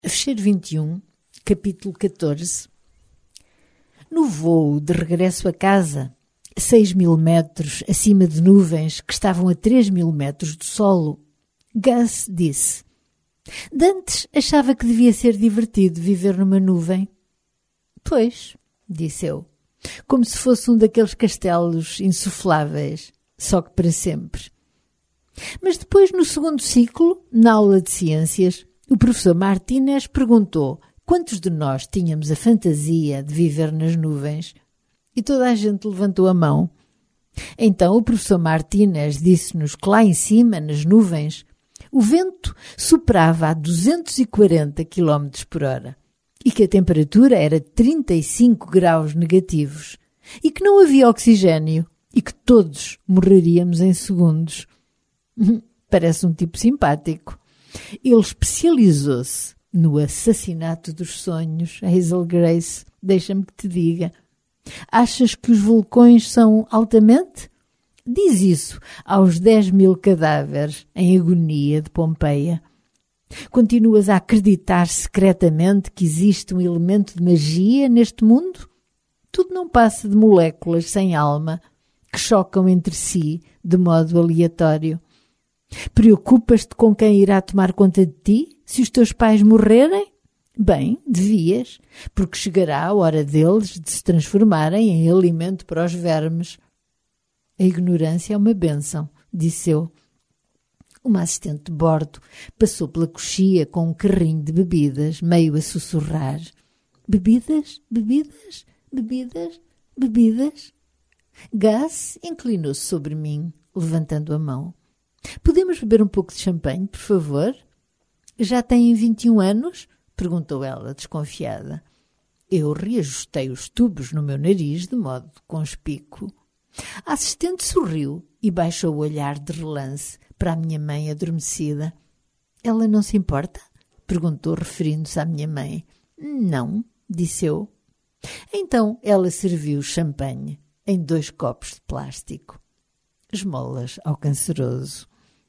Fecheiro 21, capítulo 14. No voo de regresso a casa, 6.000 metros acima de nuvens que estavam a 3.000 metros do solo, Gus disse: "Dantes achava que devia ser divertido viver numa nuvem." "Pois", disse eu, como se fosse um daqueles castelos insufláveis, só que para sempre. Mas depois, no segundo ciclo, na aula de ciências, o professor Martínez perguntou quantos de nós tínhamos a fantasia de viver nas nuvens, e toda a gente levantou a mão. Então o professor Martínez disse-nos que lá em cima, nas nuvens, o vento soprava a 240 km por hora e que a temperatura era 35 graus negativos e que não havia oxigênio e que todos morreríamos em segundos. Parece um tipo simpático. Ele especializou-se no assassinato dos sonhos. Hazel Grace, deixa-me que te diga. Achas que os vulcões são altamente? Diz isso aos 10.000 cadáveres em agonia de Pompeia. Continuas a acreditar secretamente que existe um elemento de magia neste mundo? Tudo não passa de moléculas sem alma que chocam entre si de modo aleatório. Preocupas-te com quem irá tomar conta de ti se os teus pais morrerem? Bem, devias, porque chegará a hora deles de se transformarem em alimento para os vermes. A ignorância é uma bênção, disse eu. Uma assistente de bordo passou pela coxia com um carrinho de bebidas, meio a sussurrar. Bebidas? Bebidas? Bebidas? Bebidas? Gus inclinou-se sobre mim, levantando a mão. "Podemos beber um pouco de champanhe, por favor?" "Já têm 21 anos?" perguntou ela, desconfiada. Eu reajustei os tubos no meu nariz de modo conspícuo. A assistente sorriu e baixou o olhar de relance para a minha mãe adormecida. "Ela não se importa?" perguntou, referindo-se à minha mãe. "Não", disse eu. Então ela serviu champanhe em 2 copos de plástico. Esmolas ao canceroso.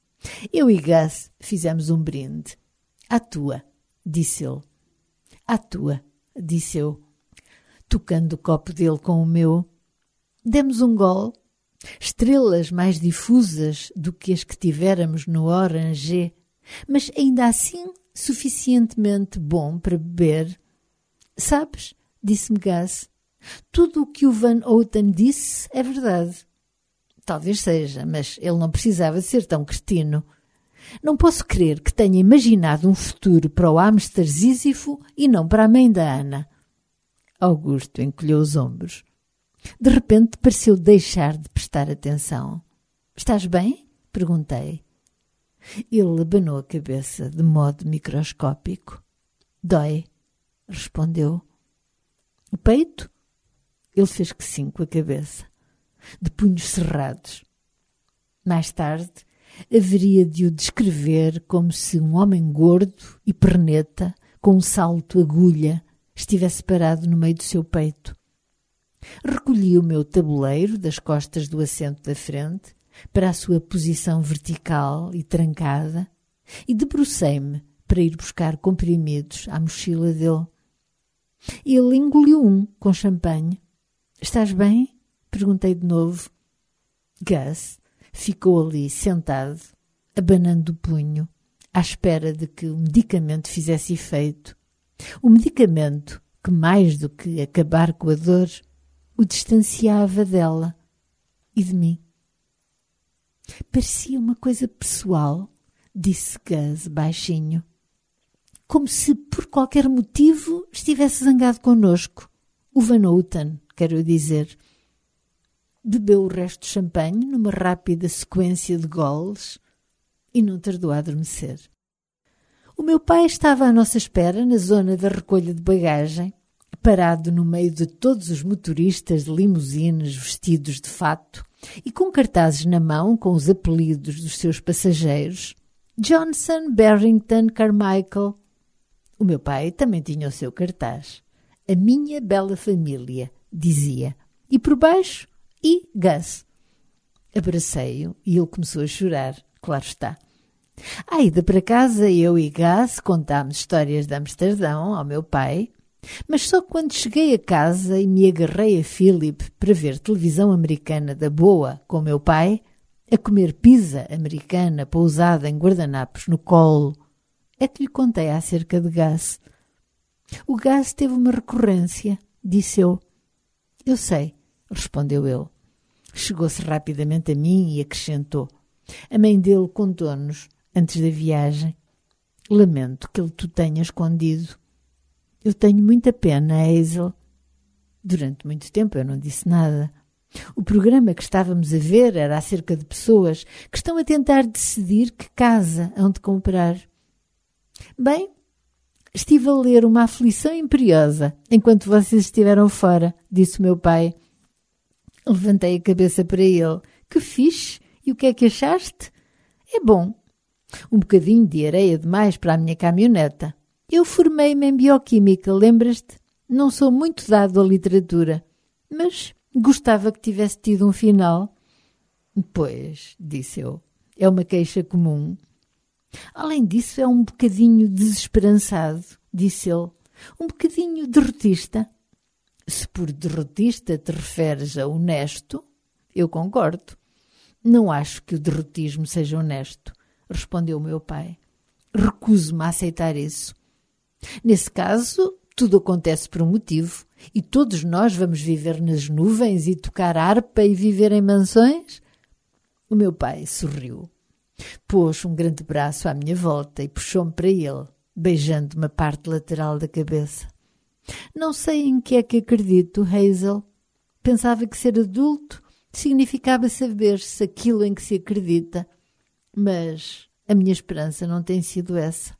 Eu e Gus fizemos um brinde. "À tua", disse ele. "À tua", disse eu, tocando o copo dele com o meu. Demos um gole. Estrelas mais difusas do que as que tivéramos no Orangé, mas ainda assim suficientemente bom para beber. "Sabes", disse-me Gus, "tudo o que o Van Houten disse é verdade." Talvez seja, mas ele não precisava ser tão cretino. Não posso crer que tenha imaginado um futuro para o hamster Sísifo e não para a mãe da Ana. Augusto encolheu os ombros. De repente pareceu deixar de prestar atenção. "Estás bem?" perguntei. Ele abanou a cabeça de modo microscópico. "Dói", respondeu. "O peito?" Ele fez que sim com a cabeça, de punhos cerrados. Mais tarde, haveria de o descrever como se um homem gordo e perneta, com um salto agulha, estivesse parado no meio do seu peito. Recolhi o meu tabuleiro das costas do assento da frente para a sua posição vertical e trancada e debrucei-me para ir buscar comprimidos à mochila dele. Ele engoliu um com champanhe. "Estás bem?" perguntei de novo. Gus ficou ali sentado, abanando o punho, à espera de que o medicamento fizesse efeito. O medicamento que, mais do que acabar com a dor, o distanciava dela e de mim. "Parecia uma coisa pessoal", disse Gus baixinho. "Como se por qualquer motivo estivesse zangado connosco. O Van Houten, quero dizer." Bebeu o resto de champanhe numa rápida sequência de goles e não tardou a adormecer. O meu pai estava à nossa espera na zona da recolha de bagagem, parado no meio de todos os motoristas de limusines vestidos de fato e com cartazes na mão com os apelidos dos seus passageiros. Johnson, Barrington, Carmichael. O meu pai também tinha o seu cartaz. "A minha bela família", dizia. E por baixo, "E Gus." Abracei-o e ele começou a chorar, claro está. À ida para casa, eu e Gus contámos histórias de Amsterdão ao meu pai, mas só quando cheguei a casa e me agarrei a Philip para ver televisão americana da boa com o meu pai, a comer pizza americana pousada em guardanapos no colo, é que lhe contei acerca de Gus. O Gus teve uma recorrência, disse eu. Eu sei, respondeu ele. Chegou-se rapidamente a mim e acrescentou. A mãe dele contou-nos, antes da viagem. Lamento que ele te tenha escondido. Eu tenho muita pena, Hazel. Durante muito tempo eu não disse nada. O programa que estávamos a ver era acerca de pessoas que estão a tentar decidir que casa hão de comprar. Bem, estive a ler Uma Aflição Imperiosa enquanto vocês estiveram fora, disse o meu pai. Levantei a cabeça para ele. Que fixe! E o que é que achaste? É bom. Um bocadinho de areia demais para a minha caminhoneta. Eu formei-me em bioquímica, lembras-te? Não sou muito dado à literatura, mas gostava que tivesse tido um final. Pois, disse eu, é uma queixa comum. Além disso, é um bocadinho desesperançado, disse ele. Um bocadinho derrotista. Se por derrotista te referes a honesto, eu concordo. Não acho que o derrotismo seja honesto, respondeu o meu pai. Recuso-me a aceitar isso. Nesse caso, tudo acontece por um motivo e todos nós vamos viver nas nuvens e tocar harpa e viver em mansões? O meu pai sorriu. Pôs um grande braço à minha volta e puxou-me para ele, beijando uma parte lateral da cabeça. Não sei em que é que acredito, Hazel. Pensava que ser adulto significava saber-se aquilo em que se acredita, mas a minha esperança não tem sido essa.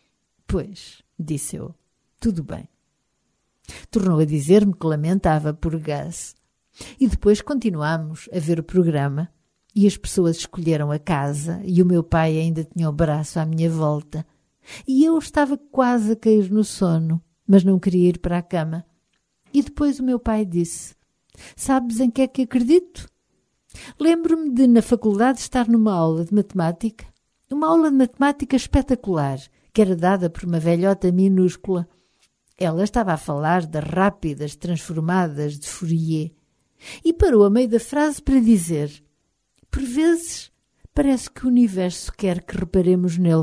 Pois, disse eu, tudo bem. Tornou a dizer-me que lamentava por Gus. E depois continuámos a ver o programa e as pessoas escolheram a casa e o meu pai ainda tinha o braço à minha volta. E eu estava quase a cair no sono, mas não queria ir para a cama. E depois o meu pai disse, sabes em que é que acredito? Lembro-me de, na faculdade, estar numa aula de matemática. Uma aula de matemática espetacular, que era dada por uma velhota minúscula. Ela estava a falar das rápidas transformadas de Fourier e parou a meio da frase para dizer: por vezes parece que o universo quer que reparemos nele.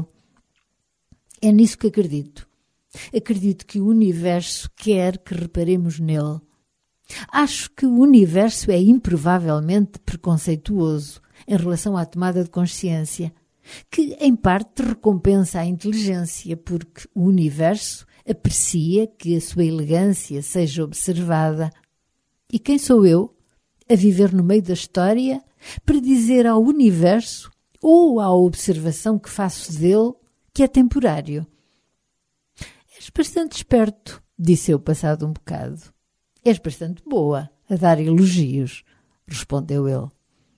É nisso que acredito. Acredito que o universo quer que reparemos nele. Acho que o universo é improvavelmente preconceituoso em relação à tomada de consciência, que em parte recompensa a inteligência, porque o universo aprecia que a sua elegância seja observada. E quem sou eu, a viver no meio da história, para dizer ao universo ou à observação que faço dele que é temporário? És bastante esperto, disse eu passado um bocado. És bastante boa a dar elogios, respondeu ele.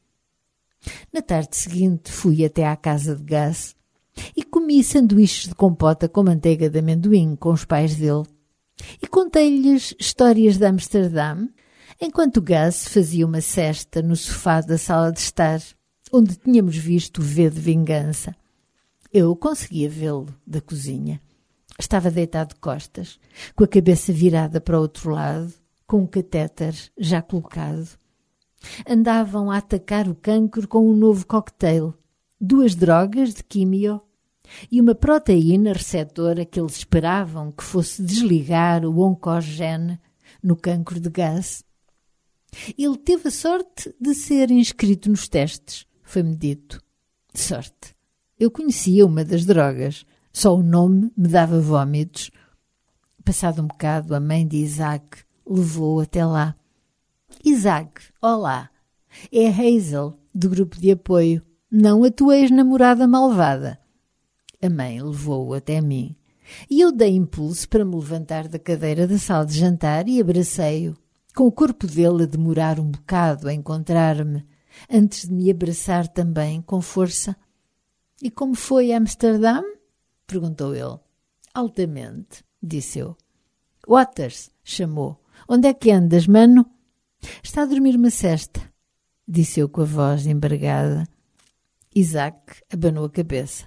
Na tarde seguinte fui até à casa de Gus e comi sanduíches de compota com manteiga de amendoim com os pais dele e contei-lhes histórias de Amsterdão, enquanto Gus fazia uma cesta no sofá da sala de estar, onde tínhamos visto o V de Vingança. Eu conseguia vê-lo da cozinha. Estava deitado de costas, com a cabeça virada para o outro lado, com um catéter já colocado. Andavam a atacar o cancro com um novo cocktail, 2 drogas de químio e uma proteína receptora que eles esperavam que fosse desligar o oncogene no cancro de Gus. Ele teve a sorte de ser inscrito nos testes, foi-me dito. Sorte. Eu conhecia uma das drogas, só o nome me dava vômitos. Passado um bocado, a mãe de Isaac levou-o até lá. Isaac, olá, é a Hazel, do grupo de apoio, não a tua ex-namorada malvada. A mãe levou-o até mim e eu dei impulso para me levantar da cadeira da sala de jantar e abracei-o, com o corpo dele a demorar um bocado a encontrar-me, antes de me abraçar também com força. E como foi Amsterdão? Perguntou ele. Altamente, disse eu. Waters, chamou. Onde é que andas, mano? Está a dormir uma cesta, disse eu com a voz embargada. Isaac abanou a cabeça.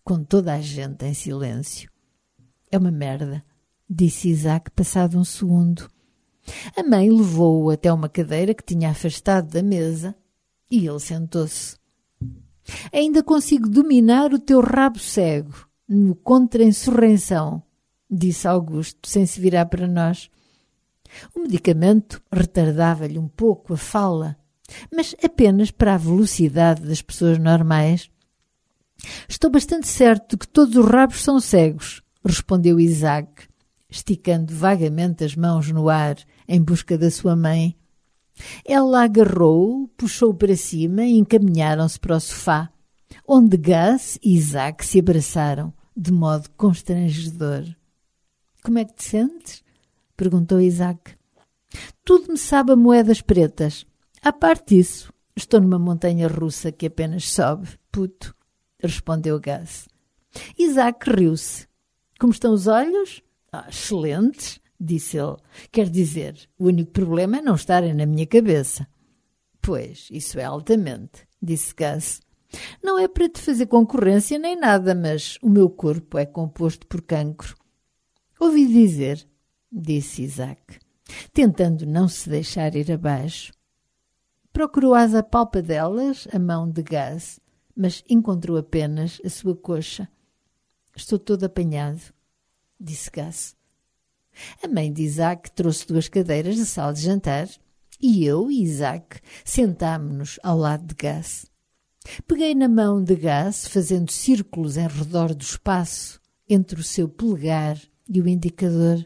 com toda a gente em silêncio. É uma merda, disse Isaac passado um segundo. A mãe levou-o até uma cadeira que tinha afastado da mesa e ele sentou-se. Ainda consigo dominar o teu rabo cego no contra-insurreição, disse Augusto, sem se virar para nós. O medicamento retardava-lhe um pouco a fala, mas apenas para a velocidade das pessoas normais. Estou bastante certo de que todos os rabos são cegos, respondeu Isaac, esticando vagamente as mãos no ar em busca da sua mãe. Ela agarrou-o, puxou-o para cima e encaminharam-se para o sofá, onde Gus e Isaac se abraçaram de modo constrangedor. — Como é que te sentes? Perguntou Isaac. — Tudo me sabe a moedas pretas. À parte disso, estou numa montanha russa que apenas sobe, puto, respondeu Gus. Isaac riu-se. — Como estão os olhos? — Excelentes, disse ele. Quer dizer, o único problema é não estarem na minha cabeça. — Pois, isso é altamente, disse Gus. Não é para te fazer concorrência nem nada, mas o meu corpo é composto por cancro. — Ouvi dizer, disse Isaac, tentando não se deixar ir abaixo. Procurou às apalpadelas a mão de Gus, mas encontrou apenas a sua coxa. — Estou todo apanhado, disse Gus. A mãe de Isaac trouxe 2 cadeiras da sala de jantar e eu e Isaac sentámo-nos ao lado de Gus. Peguei na mão de Gus, fazendo círculos em redor do espaço entre o seu polegar e o indicador.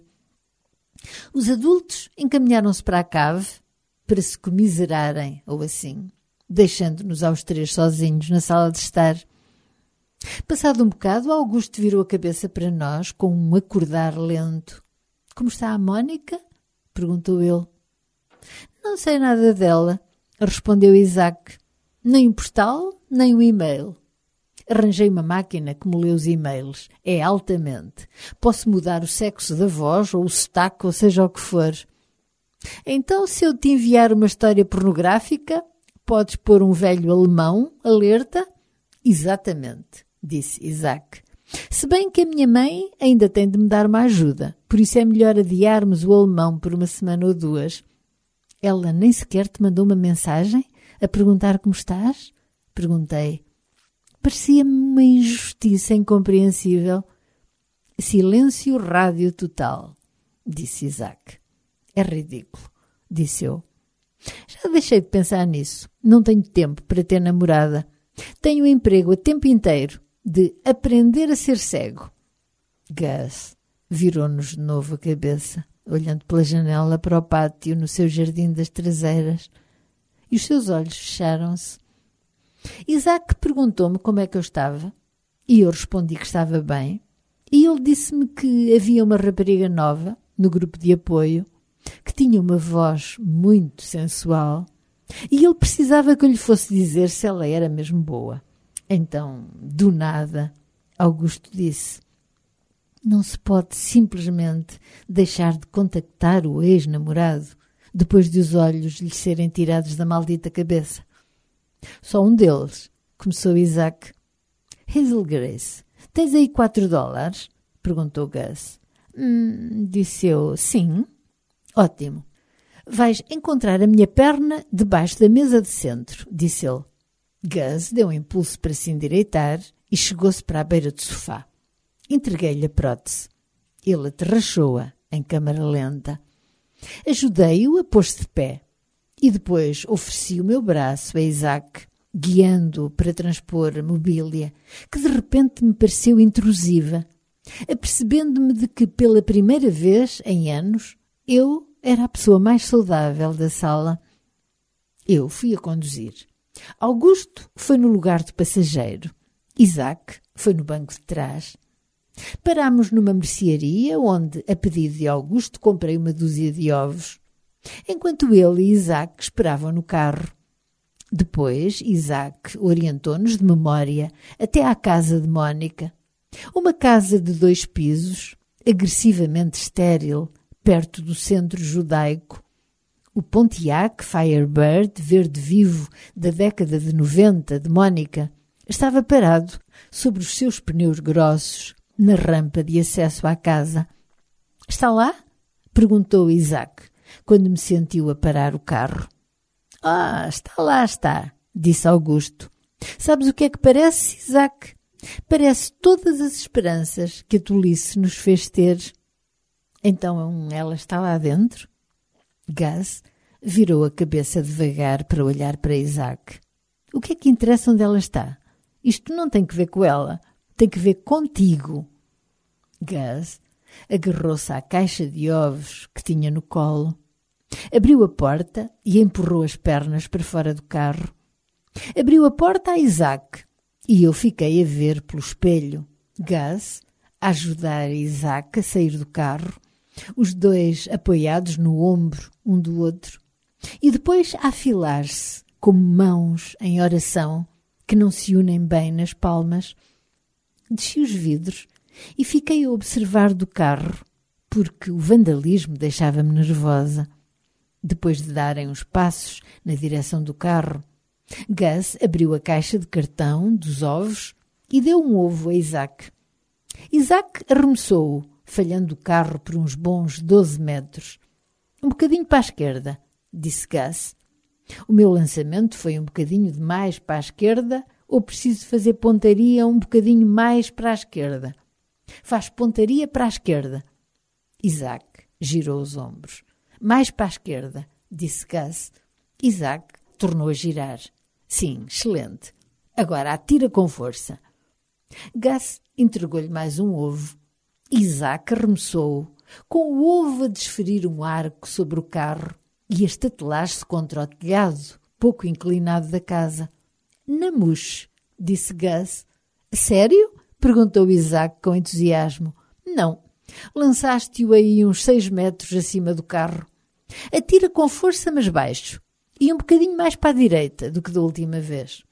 Os adultos encaminharam-se para a cave para se comiserarem, ou assim, deixando-nos aos 3 sozinhos na sala de estar. Passado um bocado, Augusto virou a cabeça para nós com um acordar lento. — Como está a Mónica? — perguntou ele. — Não sei nada dela, respondeu Isaac. Nem o postal, nem o e-mail. Arranjei uma máquina que me lê os e-mails. É altamente. Posso mudar o sexo da voz, ou o sotaque, ou seja o que for. Então, se eu te enviar uma história pornográfica, podes pôr um velho alemão alerta? Exatamente, disse Isaac. Se bem que a minha mãe ainda tem de me dar uma ajuda, por isso é melhor adiarmos o alemão por uma semana ou 2. Ela nem sequer te mandou uma mensagem a perguntar como estás? Perguntei. Parecia-me uma injustiça incompreensível. Silêncio rádio total, disse Isaac. É ridículo, disse eu. Já deixei de pensar nisso. Não tenho tempo para ter namorada. Tenho um emprego a tempo inteiro de aprender a ser cego. Gus virou-nos de novo a cabeça, olhando pela janela para o pátio no seu jardim das traseiras, e os seus olhos fecharam-se. Isaac perguntou-me como é que eu estava, e eu respondi que estava bem, e ele disse-me que havia uma rapariga nova no grupo de apoio, que tinha uma voz muito sensual, e ele precisava que eu lhe fosse dizer se ela era mesmo boa. Então, do nada, Augusto disse: não se pode simplesmente deixar de contactar o ex-namorado depois de os olhos lhe serem tirados da maldita cabeça. Só um deles, começou Isaac. Hazel Grace, tens aí $4? Perguntou Gus. Disse eu, sim. Ótimo. Vais encontrar a minha perna debaixo da mesa de centro, disse ele. Gus deu um impulso para se endireitar e chegou-se para a beira do sofá. Entreguei-lhe a prótese. Ele aterrachou-a em câmara lenta. Ajudei-o a pôr-se de pé e depois ofereci o meu braço a Isaac, guiando-o para transpor a mobília, que de repente me pareceu intrusiva, apercebendo-me de que pela primeira vez em anos eu era a pessoa mais saudável da sala. Eu fui a conduzir. Augusto foi no lugar do passageiro. Isaac foi no banco de trás. Parámos numa mercearia onde, a pedido de Augusto, comprei uma dúzia de ovos, enquanto ele e Isaac esperavam no carro. Depois, Isaac orientou-nos de memória até à casa de Mónica. Uma casa de 2 pisos, agressivamente estéril, perto do centro judaico. O Pontiac Firebird verde vivo da década de 90 de Mónica estava parado sobre os seus pneus grossos na rampa de acesso à casa. Está lá? Perguntou Isaac, quando me sentiu a parar o carro. Ah, está lá, está, disse Augusto. Sabes o que é que parece, Isaac? Parece todas as esperanças que a tolice nos fez ter. Então ela está lá dentro? Gus virou a cabeça devagar para olhar para Isaac. O que é que interessa onde ela está? Isto não tem que ver com ela, tem que ver contigo. Gus agarrou-se à caixa de ovos que tinha no colo, abriu a porta e empurrou as pernas para fora do carro. Abriu a porta a Isaac e eu fiquei a ver pelo espelho Gus a ajudar Isaac a sair do carro, os dois apoiados no ombro um do outro, e depois a afilar-se como mãos em oração que não se unem bem nas palmas. Desci os vidros e fiquei a observar do carro, porque o vandalismo deixava-me nervosa. Depois de darem uns passos na direção do carro, Gus abriu a caixa de cartão dos ovos e deu um ovo a Isaac. Isaac arremessou-o, falhando o carro por uns bons 12 metros. Um bocadinho para a esquerda, disse Gus. O meu lançamento foi um bocadinho demais para a esquerda ou preciso fazer pontaria um bocadinho mais para a esquerda? Faz pontaria para a esquerda. Isaac girou os ombros. Mais para a esquerda, disse Gus. Isaac tornou a girar. Sim, excelente. Agora atira com força. Gus entregou-lhe mais um ovo. Isaac arremessou-o, com o ovo a desferir um arco sobre o carro e a estatelar-se contra o telhado, pouco inclinado da casa. Namush, disse Gus. Sério? Perguntou Isaac com entusiasmo. Não, lançaste-o aí uns 6 metros acima do carro. Atira com força, mas baixo, e um bocadinho mais para a direita do que da última vez.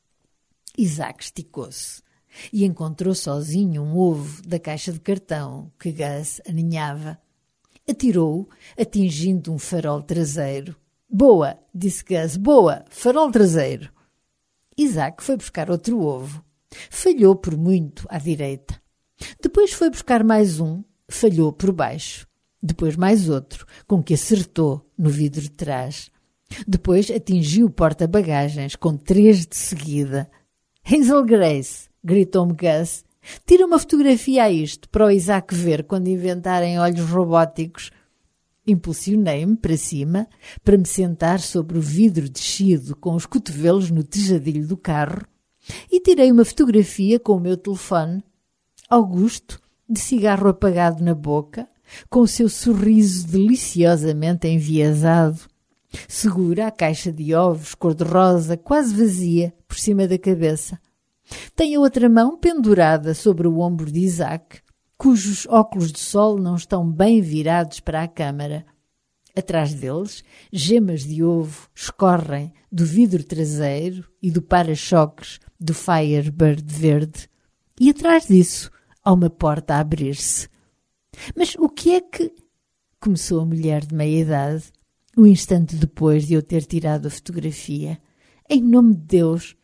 Isaac esticou-se e encontrou sozinho um ovo da caixa de cartão que Gus aninhava. Atirou-o, atingindo um farol traseiro. Boa, disse Gus, boa, farol traseiro. Isaac foi buscar outro ovo. Falhou por muito à direita. Depois foi buscar mais um, falhou por baixo. Depois mais outro, com que acertou no vidro de trás. Depois atingiu o porta-bagagens com 3 de seguida. Hazel Grace, gritou-me Gus, tira uma fotografia a isto para o Isaac ver quando inventarem olhos robóticos. Impulsionei-me para cima para me sentar sobre o vidro descido com os cotovelos no tejadilho do carro e tirei uma fotografia com o meu telefone. Augusto, de cigarro apagado na boca, com o seu sorriso deliciosamente enviesado, segura a caixa de ovos cor-de-rosa quase vazia por cima da cabeça. Tem a outra mão pendurada sobre o ombro de Isaac, cujos óculos de sol não estão bem virados para a câmara. Atrás deles, gemas de ovo escorrem do vidro traseiro e do para-choques do Firebird verde. E atrás disso, há uma porta a abrir-se. Mas o que é que... Começou a mulher de meia-idade, um instante depois de eu ter tirado a fotografia. Em nome de Deus...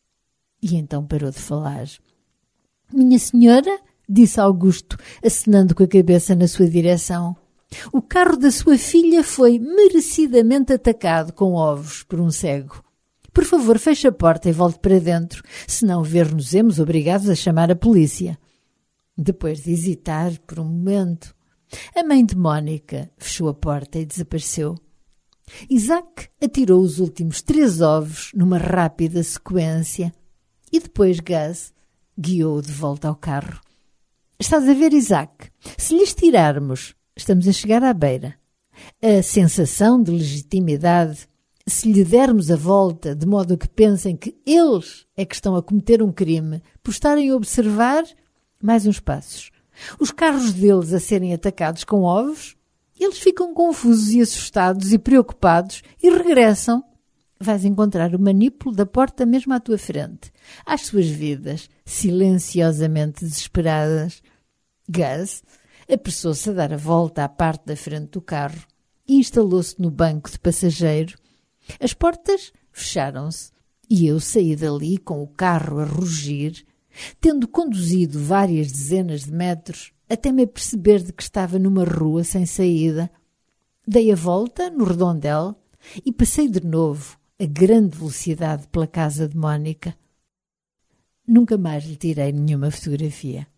E então parou de falar. Minha senhora, disse Augusto, acenando com a cabeça na sua direção, o carro da sua filha foi merecidamente atacado com ovos por um cego. Por favor, feche a porta e volte para dentro, senão ver-nos-emos obrigados a chamar a polícia. Depois de hesitar por um momento, a mãe de Mónica fechou a porta e desapareceu. Isaac atirou os últimos 3 ovos numa rápida sequência e depois Gus guiou-o de volta ao carro. Estás a ver, Isaac? Se lhes tirarmos, estamos a chegar à beira, a sensação de legitimidade, se lhe dermos a volta de modo a que pensem que eles é que estão a cometer um crime por estarem a observar, mais uns passos, os carros deles a serem atacados com ovos, eles ficam confusos e assustados e preocupados e regressam. Vais encontrar o manípulo da porta mesmo à tua frente, às suas vidas, silenciosamente desesperadas. Gus apressou-se a dar a volta à parte da frente do carro e instalou-se no banco de passageiro. As portas fecharam-se E eu saí dali com o carro a rugir, tendo conduzido várias dezenas de metros até me aperceber de que estava numa rua sem saída. Dei a volta no redondel e passei de novo a grande velocidade pela casa de Mónica. Nunca mais lhe tirei nenhuma fotografia.